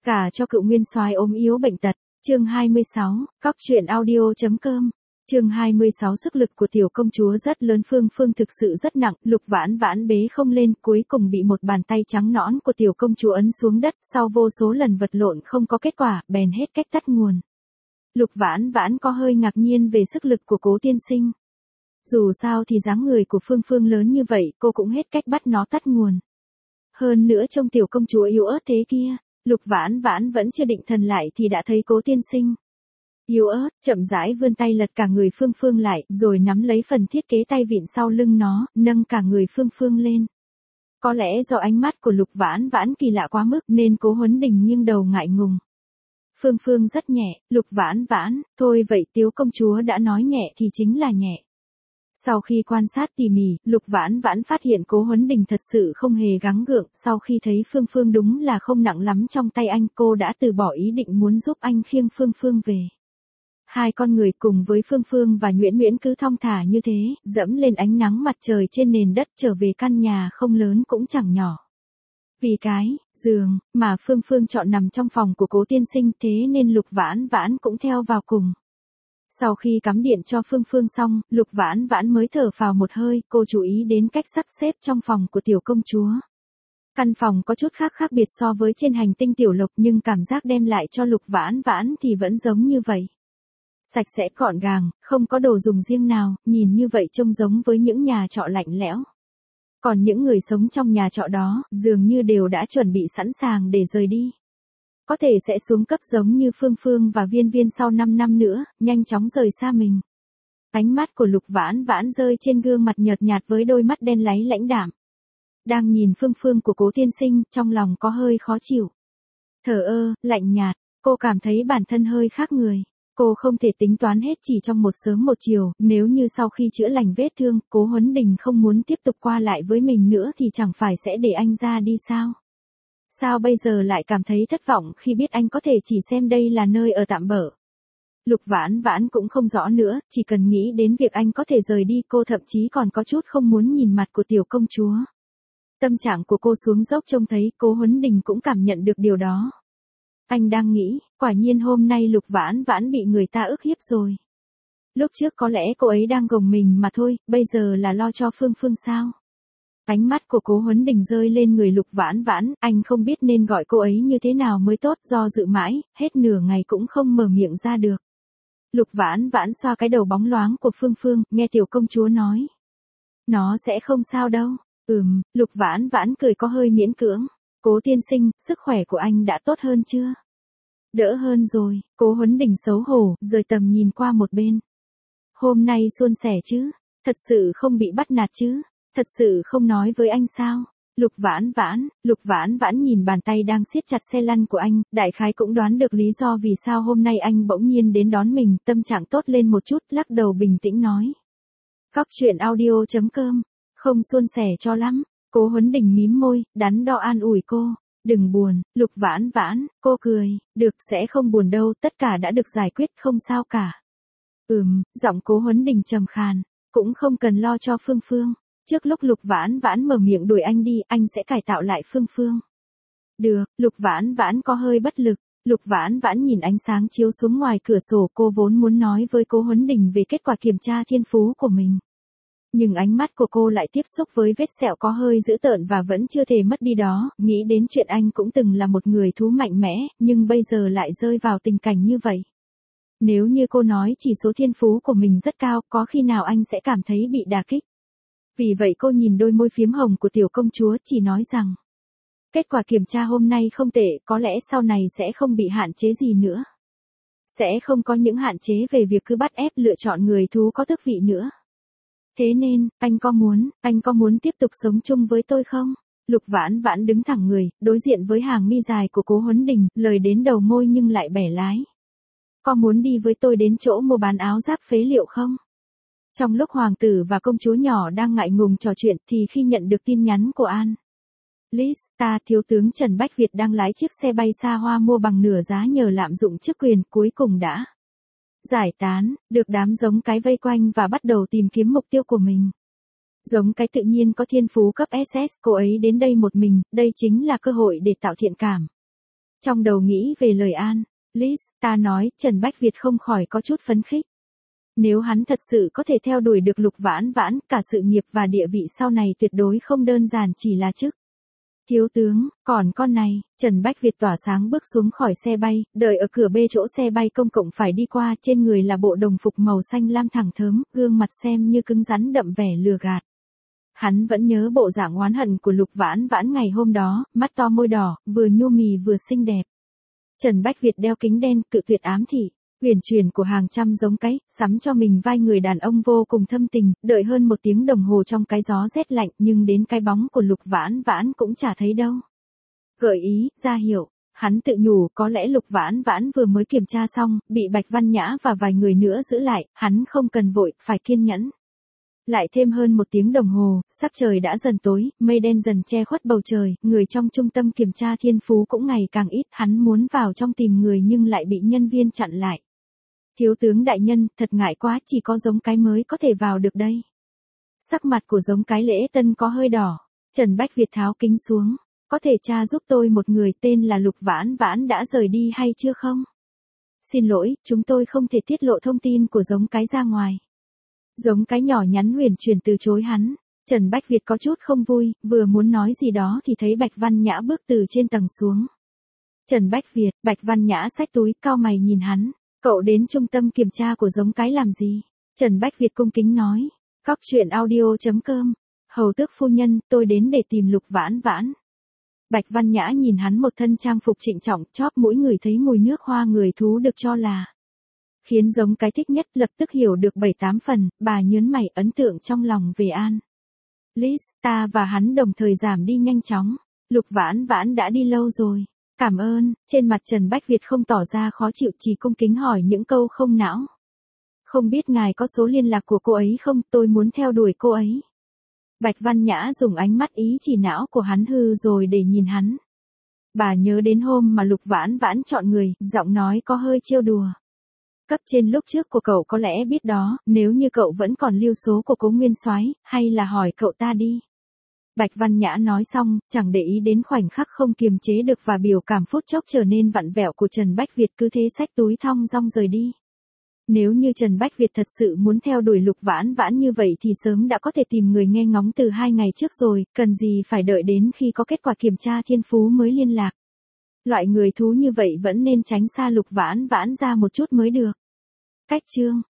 Cả cho cựu nguyên soái ốm yếu bệnh tật. Chương 26, Cóc truyện audio.com. Chương 26 sức lực của tiểu công chúa rất lớn, Phương Phương thực sự rất nặng, Lục Vãn Vãn bế không lên, cuối cùng bị một bàn tay trắng nõn của tiểu công chúa ấn xuống đất, sau vô số lần vật lộn không có kết quả, bèn hết cách tắt nguồn. Lục Vãn Vãn có hơi ngạc nhiên về sức lực của Cố tiên sinh. Dù sao thì dáng người của Phương Phương lớn như vậy, cô cũng hết cách bắt nó tắt nguồn. Hơn nữa trông tiểu công chúa yếu ớt thế kia, Lục Vãn Vãn vẫn chưa định thần lại thì đã thấy Cố tiên sinh yếu ớt, chậm rãi vươn tay lật cả người Phương Phương lại, rồi nắm lấy phần thiết kế tay vịn sau lưng nó, nâng cả người Phương Phương lên. Có lẽ do ánh mắt của Lục Vãn Vãn kỳ lạ quá mức nên Cố Huấn Đình nghiêng đầu ngại ngùng. Phương Phương rất nhẹ, Lục Vãn Vãn, thôi vậy tiểu công chúa đã nói nhẹ thì chính là nhẹ. Sau khi quan sát tỉ mỉ, Lục Vãn Vãn phát hiện Cố Huấn Đình thật sự không hề gắng gượng, sau khi thấy Phương Phương đúng là không nặng lắm trong tay anh, cô đã từ bỏ ý định muốn giúp anh khiêng Phương Phương về. Hai con người cùng với Phương Phương và Nhuyễn Nhuyễn cứ thong thả như thế, dẫm lên ánh nắng mặt trời trên nền đất trở về căn nhà không lớn cũng chẳng nhỏ. Vì cái giường mà Phương Phương chọn nằm trong phòng của Cố tiên sinh, thế nên Lục Vãn Vãn cũng theo vào cùng. Sau khi cắm điện cho Phương Phương xong, Lục Vãn Vãn mới thở phào một hơi, cô chú ý đến cách sắp xếp trong phòng của tiểu công chúa. Căn phòng có chút khác biệt so với trên hành tinh Tiểu Lộc, nhưng cảm giác đem lại cho Lục Vãn Vãn thì vẫn giống như vậy. Sạch sẽ gọn gàng, không có đồ dùng riêng nào, nhìn như vậy trông giống với những nhà trọ lạnh lẽo. Còn những người sống trong nhà trọ đó, dường như đều đã chuẩn bị sẵn sàng để rời đi. Có thể sẽ xuống cấp giống như Phương Phương và Viên Viên sau 5 năm nữa, nhanh chóng rời xa mình. Ánh mắt của Lục Vãn Vãn rơi trên gương mặt nhợt nhạt với đôi mắt đen láy lãnh đạm. Đang nhìn Phương Phương của Cố tiên sinh, trong lòng có hơi khó chịu. Thờ ơ, lạnh nhạt, cô cảm thấy bản thân hơi khác người. Cô không thể tính toán hết chỉ trong một sớm một chiều, nếu như sau khi chữa lành vết thương, Cố Huấn Đình không muốn tiếp tục qua lại với mình nữa thì chẳng phải sẽ để anh ra đi sao? Sao bây giờ lại cảm thấy thất vọng khi biết anh có thể chỉ xem đây là nơi ở tạm bợ? Lục Vãn Vãn cũng không rõ nữa, chỉ cần nghĩ đến việc anh có thể rời đi, cô thậm chí còn có chút không muốn nhìn mặt của tiểu công chúa. Tâm trạng của cô xuống dốc, trông thấy Cố Huấn Đình cũng cảm nhận được điều đó. Anh đang nghĩ, quả nhiên hôm nay Lục Vãn Vãn bị người ta ức hiếp rồi. Lúc trước có lẽ cô ấy đang gồng mình mà thôi, bây giờ là lo cho Phương Phương sao? Ánh mắt của Cố Huấn Đình rơi lên người Lục Vãn Vãn, anh không biết nên gọi cô ấy như thế nào mới tốt, do dự mãi, hết nửa ngày cũng không mở miệng ra được. Lục Vãn Vãn xoa cái đầu bóng loáng của Phương Phương, nghe tiểu công chúa nói. Nó sẽ không sao đâu. Lục Vãn Vãn cười có hơi miễn cưỡng. Cố tiên sinh, sức khỏe của anh đã tốt hơn chưa? Đỡ hơn rồi, Cố Huấn Đình xấu hổ, rời tầm nhìn qua một bên. Hôm nay suôn sẻ chứ? Thật sự không bị bắt nạt chứ? Thật sự không nói với anh sao? Lục Vãn Vãn nhìn bàn tay đang siết chặt xe lăn của anh, đại khái cũng đoán được lý do vì sao hôm nay anh bỗng nhiên đến đón mình, tâm trạng tốt lên một chút, lắc đầu bình tĩnh nói. Cóc truyện audio.com, không suôn sẻ cho lắm. Cố Huấn Đình mím môi, đắn đo an ủi cô. Đừng buồn, Lục Vãn Vãn, cô cười, được sẽ không buồn đâu, tất cả đã được giải quyết, không sao cả. Giọng Cố Huấn Đình trầm khàn, cũng không cần lo cho Phương Phương. Trước lúc Lục Vãn Vãn mở miệng đuổi anh đi, anh sẽ cải tạo lại Phương Phương. Được, Lục Vãn Vãn có hơi bất lực. Lục Vãn Vãn nhìn ánh sáng chiếu xuống ngoài cửa sổ, cô vốn muốn nói với Cố Huấn Đình về kết quả kiểm tra thiên phú của mình. Nhưng ánh mắt của cô lại tiếp xúc với vết sẹo có hơi dữ tợn và vẫn chưa thể mất đi đó, nghĩ đến chuyện anh cũng từng là một người thú mạnh mẽ, nhưng bây giờ lại rơi vào tình cảnh như vậy. Nếu như cô nói chỉ số thiên phú của mình rất cao, có khi nào anh sẽ cảm thấy bị đả kích. Vì vậy cô nhìn đôi môi phiếm hồng của tiểu công chúa, chỉ nói rằng kết quả kiểm tra hôm nay không tệ, có lẽ sau này sẽ không bị hạn chế gì nữa. Sẽ không có những hạn chế về việc cứ bắt ép lựa chọn người thú có tước vị nữa. Thế nên, anh có muốn tiếp tục sống chung với tôi không? Lục Vãn Vãn đứng thẳng người, đối diện với hàng mi dài của Cố Huấn Đình, lời đến đầu môi nhưng lại bẻ lái. Có muốn đi với tôi đến chỗ mua bán áo giáp phế liệu không? Trong lúc hoàng tử và công chúa nhỏ đang ngại ngùng trò chuyện thì khi nhận được tin nhắn của An. Lista, thiếu tướng Trần Bách Việt đang lái chiếc xe bay xa hoa mua bằng nửa giá nhờ lạm dụng chức quyền, cuối cùng đã giải tán, được đám giống cái vây quanh và bắt đầu tìm kiếm mục tiêu của mình. Giống cái tự nhiên có thiên phú cấp SS, cô ấy đến đây một mình, đây chính là cơ hội để tạo thiện cảm. Trong đầu nghĩ về lời An, Liz, ta nói, Trần Bách Việt không khỏi có chút phấn khích. Nếu hắn thật sự có thể theo đuổi được Lục Vãn Vãn, cả sự nghiệp và địa vị sau này tuyệt đối không đơn giản chỉ là chức. Thiếu tướng, còn con này, Trần Bách Việt tỏa sáng bước xuống khỏi xe bay, đợi ở cửa bê chỗ xe bay công cộng phải đi qua, trên người là bộ đồng phục màu xanh lam thẳng thớm, gương mặt xem như cứng rắn đậm vẻ lừa gạt. Hắn vẫn nhớ bộ dạng oán hận của Lục Vãn Vãn ngày hôm đó, mắt to môi đỏ, vừa nhu mì vừa xinh đẹp. Trần Bách Việt đeo kính đen, cự tuyệt ám thị, huyền truyền của hàng trăm giống cái, sắm cho mình vai người đàn ông vô cùng thâm tình, đợi hơn 1 tiếng đồng hồ trong cái gió rét lạnh, nhưng đến cái bóng của Lục Vãn Vãn cũng chả thấy đâu. Gợi ý, ra hiệu, hắn tự nhủ có lẽ Lục Vãn Vãn vừa mới kiểm tra xong, bị Bạch Văn Nhã và vài người nữa giữ lại, hắn không cần vội, phải kiên nhẫn. Lại thêm hơn 1 tiếng đồng hồ, sắc trời đã dần tối, mây đen dần che khuất bầu trời, người trong trung tâm kiểm tra Thiên Phú cũng ngày càng ít, hắn muốn vào trong tìm người nhưng lại bị nhân viên chặn lại. Thiếu tướng đại nhân, thật ngại quá, chỉ có giống cái mới có thể vào được đây. Sắc mặt của giống cái Lễ Tân có hơi đỏ, Trần Bách Việt tháo kính xuống, có thể tra giúp tôi một người tên là Lục Vãn Vãn đã rời đi hay chưa không? Xin lỗi, chúng tôi không thể tiết lộ thông tin của giống cái ra ngoài. Giống cái nhỏ nhắn huyền truyền từ chối hắn, Trần Bách Việt có chút không vui, vừa muốn nói gì đó thì thấy Bạch Văn Nhã bước từ trên tầng xuống. Trần Bách Việt, Bạch Văn Nhã xách túi, cau mày nhìn hắn, cậu đến trung tâm kiểm tra của giống cái làm gì? Trần Bách Việt cung kính nói, Cóc truyện audio.com, hầu tước phu nhân, tôi đến để tìm Lục Vãn Vãn. Bạch Văn Nhã nhìn hắn một thân trang phục trịnh trọng, chóp mũi người thấy mùi nước hoa người thú được cho là khiến giống cái thích nhất, lập tức hiểu được 7-8 phần, bà nhớn mày, ấn tượng trong lòng về An. Liz, ta và hắn đồng thời giảm đi nhanh chóng. Lục Vãn Vãn đã đi lâu rồi. Cảm ơn, trên mặt Trần Bách Việt không tỏ ra khó chịu, chỉ cung kính hỏi những câu không não. Không biết ngài có số liên lạc của cô ấy không, tôi muốn theo đuổi cô ấy. Bạch Văn Nhã dùng ánh mắt ý chỉ não của hắn hư rồi để nhìn hắn. Bà nhớ đến hôm mà Lục Vãn Vãn chọn người, giọng nói có hơi trêu đùa. Cấp trên lúc trước của cậu có lẽ biết đó, nếu như cậu vẫn còn lưu số của Cố Nguyên Soái, hay là hỏi cậu ta đi. Bạch Văn Nhã nói xong, chẳng để ý đến khoảnh khắc không kiềm chế được và biểu cảm phút chốc trở nên vặn vẹo của Trần Bách Việt, cứ thế xách túi thong dong rời đi. Nếu như Trần Bách Việt thật sự muốn theo đuổi Lục Vãn Vãn như vậy thì sớm đã có thể tìm người nghe ngóng từ 2 ngày trước rồi, cần gì phải đợi đến khi có kết quả kiểm tra Thiên Phú mới liên lạc. Loại người thú như vậy vẫn nên tránh xa Lục Vãn Vãn ra một chút mới được. Cách chương